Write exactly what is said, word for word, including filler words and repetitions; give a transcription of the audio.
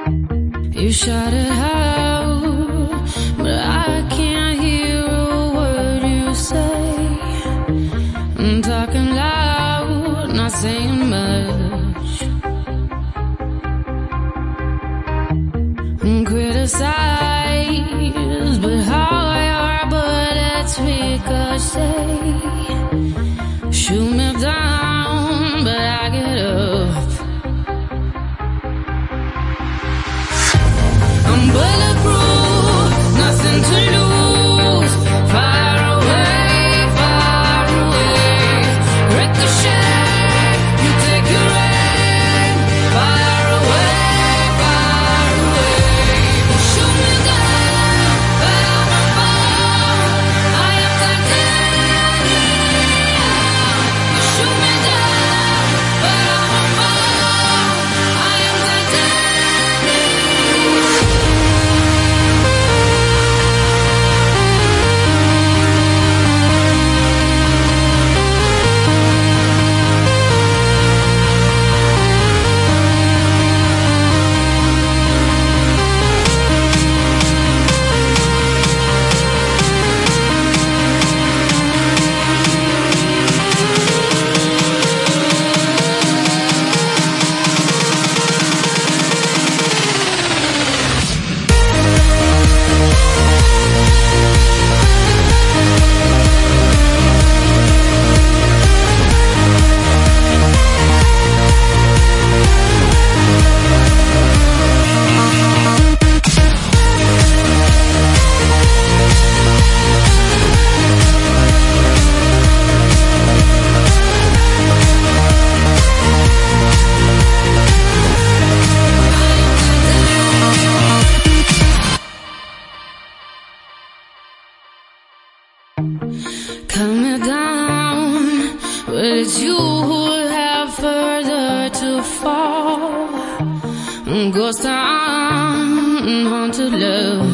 You shout it out, but I can't hear a word you say. I'm talking loud, not saying much. I'm criticized, but how your bullets ricochet. Shoot me down, but I get up. I'm bulletproof, nothing to lose. Far away, far away. Ricochet, you take your aim. Far away, far away. Shoot me down, but I'm a bomb. I am titanium. You shoot me down, but I'm a bomb. I am titanium. Cut me down, but it's you who have further to fall. Ghost town, haunted love.